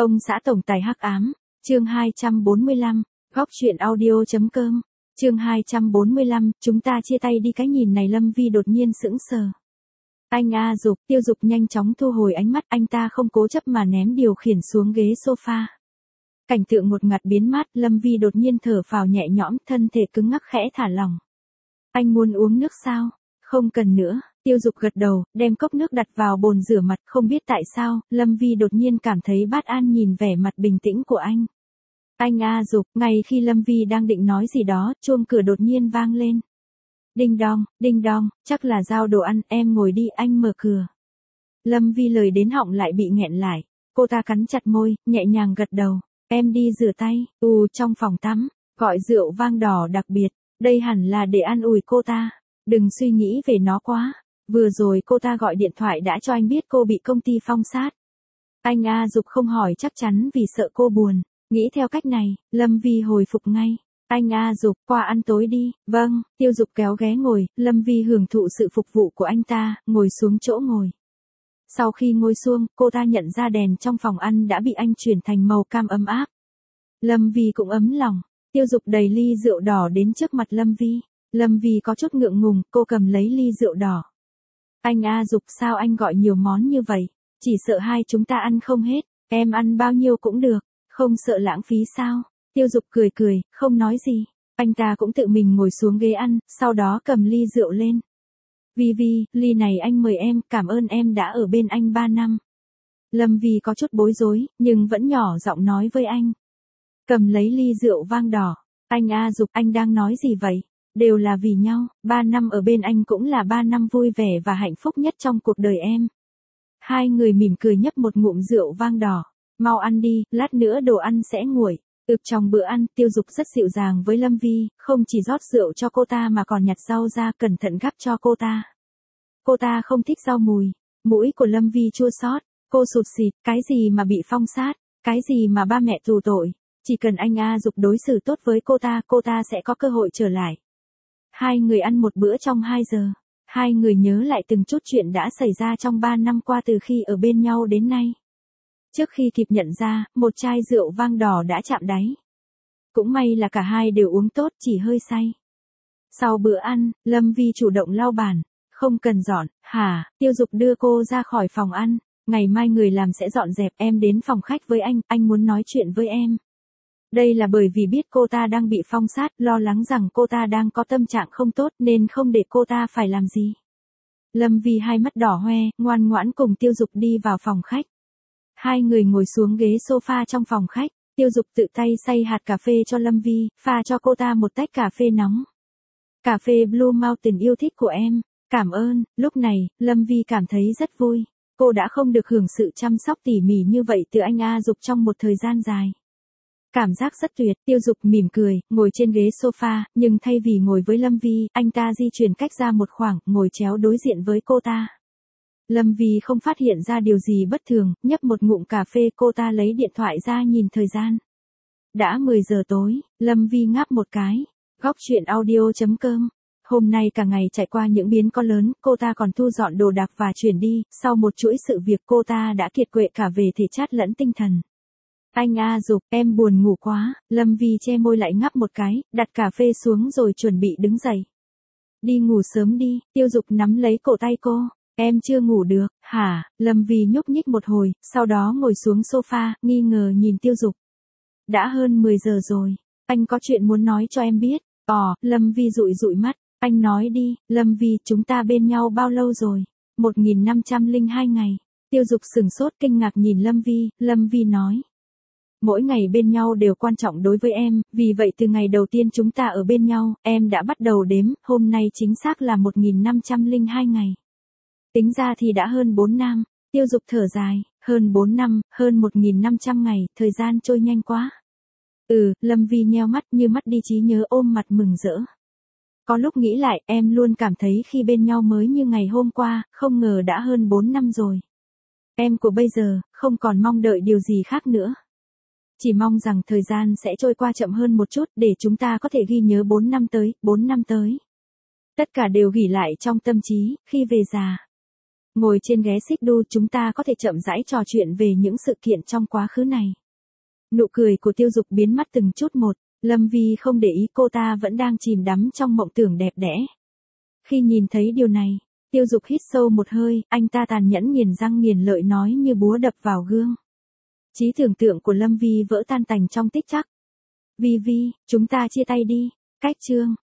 Ông xã tổng tài hắc ám, chương 245, góc truyện audio.com, chương 245, chúng ta chia tay đi. Cái nhìn này Lâm Vi đột nhiên sững sờ. Anh A Dục, Tiêu Dục nhanh chóng thu hồi ánh mắt, anh ta không cố chấp mà ném điều khiển xuống ghế sofa. Cảnh tượng một ngặt biến mất, Lâm Vi đột nhiên thở phào nhẹ nhõm, thân thể cứng ngắc khẽ thả lỏng. Anh muốn uống nước sao? Không cần nữa. Tiêu Dục gật đầu, đem cốc nước đặt vào bồn rửa mặt, không biết tại sao, Lâm Vi đột nhiên cảm thấy bất an nhìn vẻ mặt bình tĩnh của anh. Anh A Dục, ngay khi Lâm Vi đang định nói gì đó, chuông cửa đột nhiên vang lên. Đinh đong, chắc là giao đồ ăn, em ngồi đi, anh mở cửa. Lâm Vi lời đến họng lại bị nghẹn lại, cô ta cắn chặt môi, nhẹ nhàng gật đầu, em đi rửa tay, trong phòng tắm, gọi rượu vang đỏ đặc biệt, đây hẳn là để an ủi cô ta, đừng suy nghĩ về nó quá. Vừa rồi cô ta gọi điện thoại đã cho anh biết cô bị công ty phong sát. Anh A Dục không hỏi chắc chắn vì sợ cô buồn. Nghĩ theo cách này, Lâm Vi hồi phục ngay. Anh A Dục, qua ăn tối đi. Vâng, Tiêu Dục kéo ghé ngồi, Lâm Vi hưởng thụ sự phục vụ của anh ta, ngồi xuống chỗ ngồi. Sau khi ngồi xuống, cô ta nhận ra đèn trong phòng ăn đã bị anh chuyển thành màu cam ấm áp. Lâm Vi cũng ấm lòng. Tiêu Dục đầy ly rượu đỏ đến trước mặt Lâm Vi. Lâm Vi có chút ngượng ngùng, cô cầm lấy ly rượu đỏ. Anh A Dục, sao anh gọi nhiều món như vậy? Chỉ sợ hai chúng ta ăn không hết, em ăn bao nhiêu cũng được, không sợ lãng phí sao? Tiêu Dục cười, không nói gì. Anh ta cũng tự mình ngồi xuống ghế ăn, sau đó cầm ly rượu lên. Vi, ly này anh mời em, cảm ơn em đã ở bên anh 3 năm. Lâm Vi có chút bối rối, nhưng vẫn nhỏ giọng nói với anh. Cầm lấy ly rượu vang đỏ. Anh A Dục, anh đang nói gì vậy? Đều là vì nhau, 3 năm ở bên anh cũng là 3 năm vui vẻ và hạnh phúc nhất trong cuộc đời em. Hai người mỉm cười nhấp một ngụm rượu vang đỏ. Mau ăn đi, lát nữa đồ ăn sẽ nguội. Trong bữa ăn, Tiêu Dục rất dịu dàng với Lâm Vi, không chỉ rót rượu cho cô ta mà còn nhặt rau ra cẩn thận gắp cho cô ta. Cô ta không thích rau mùi, mũi của Lâm Vi chua xót, cô sụt sịt, cái gì mà bị phong sát, cái gì mà ba mẹ tù tội. Chỉ cần anh A Dục đối xử tốt với cô ta sẽ có cơ hội trở lại. Hai người ăn một bữa trong 2 giờ. Hai người nhớ lại từng chút chuyện đã xảy ra trong 3 năm qua từ khi ở bên nhau đến nay. Trước khi kịp nhận ra, một chai rượu vang đỏ đã chạm đáy. Cũng may là cả hai đều uống tốt, chỉ hơi say. Sau bữa ăn, Lâm Vi chủ động lau bàn. Không cần dọn, hả? Tiêu Dục đưa cô ra khỏi phòng ăn. Ngày mai người làm sẽ dọn dẹp, em đến phòng khách với anh muốn nói chuyện với em. Đây là bởi vì biết cô ta đang bị phong sát, lo lắng rằng cô ta đang có tâm trạng không tốt nên không để cô ta phải làm gì. Lâm Vi hai mắt đỏ hoe, ngoan ngoãn cùng Tiêu Dục đi vào phòng khách. Hai người ngồi xuống ghế sofa trong phòng khách, Tiêu Dục tự tay xay hạt cà phê cho Lâm Vi, pha cho cô ta một tách cà phê nóng. Cà phê Blue Mountain yêu thích của em, cảm ơn. Lúc này, Lâm Vi cảm thấy rất vui. Cô đã không được hưởng sự chăm sóc tỉ mỉ như vậy từ anh A Dục trong một thời gian dài. Cảm giác rất tuyệt. Tiêu Dục mỉm cười, ngồi trên ghế sofa, nhưng thay vì ngồi với Lâm Vi, anh ta di chuyển cách ra một khoảng, ngồi chéo đối diện với cô ta. Lâm Vi không phát hiện ra điều gì bất thường, nhấp một ngụm cà phê, cô ta lấy điện thoại ra nhìn thời gian. Đã 10 giờ tối, Lâm Vi ngáp một cái. Góc truyện audio.com. Hôm nay cả ngày trải qua những biến cố lớn, cô ta còn thu dọn đồ đạc và chuyển đi, sau một chuỗi sự việc cô ta đã kiệt quệ cả về thể chất lẫn tinh thần. Anh A Dục, em buồn ngủ quá. Lâm Vi che môi lại ngáp một cái, đặt cà phê xuống rồi chuẩn bị đứng dậy. Đi ngủ sớm đi. Tiêu Dục nắm lấy cổ tay cô. Em chưa ngủ được, hả? Lâm Vi nhúc nhích một hồi, sau đó ngồi xuống sofa, nghi ngờ nhìn Tiêu Dục. Đã hơn 10 giờ rồi, anh có chuyện muốn nói cho em biết. Lâm Vi dụi mắt. Anh nói đi. Lâm Vi, chúng ta bên nhau bao lâu rồi? 1502 ngày. Tiêu Dục sửng sốt kinh ngạc nhìn Lâm Vi nói. Mỗi ngày bên nhau đều quan trọng đối với em, vì vậy từ ngày đầu tiên chúng ta ở bên nhau, em đã bắt đầu đếm, hôm nay chính xác là 1502 ngày. Tính ra thì đã hơn 4 năm. Tiêu Dục thở dài, hơn 4 năm, hơn 1500 ngày, thời gian trôi nhanh quá. Lâm Vi nheo mắt như mất đi trí nhớ, ôm mặt mừng rỡ. Có lúc nghĩ lại, em luôn cảm thấy khi bên nhau mới như ngày hôm qua, không ngờ đã hơn 4 năm rồi. Em của bây giờ, không còn mong đợi điều gì khác nữa. Chỉ mong rằng thời gian sẽ trôi qua chậm hơn một chút để chúng ta có thể ghi nhớ 4 năm tới. Tất cả đều ghi lại trong tâm trí, khi về già. Ngồi trên ghế xích đu chúng ta có thể chậm rãi trò chuyện về những sự kiện trong quá khứ này. Nụ cười của Tiêu Dục biến mất từng chút một, Lâm Vi không để ý cô ta vẫn đang chìm đắm trong mộng tưởng đẹp đẽ. Khi nhìn thấy điều này, Tiêu Dục hít sâu một hơi, anh ta tàn nhẫn nghiền răng nghiền lợi nói như búa đập vào gương. Trí tưởng tượng của Lâm Vi vỡ tan tành trong tích tắc. Vi Vi, chúng ta chia tay đi, cách chương.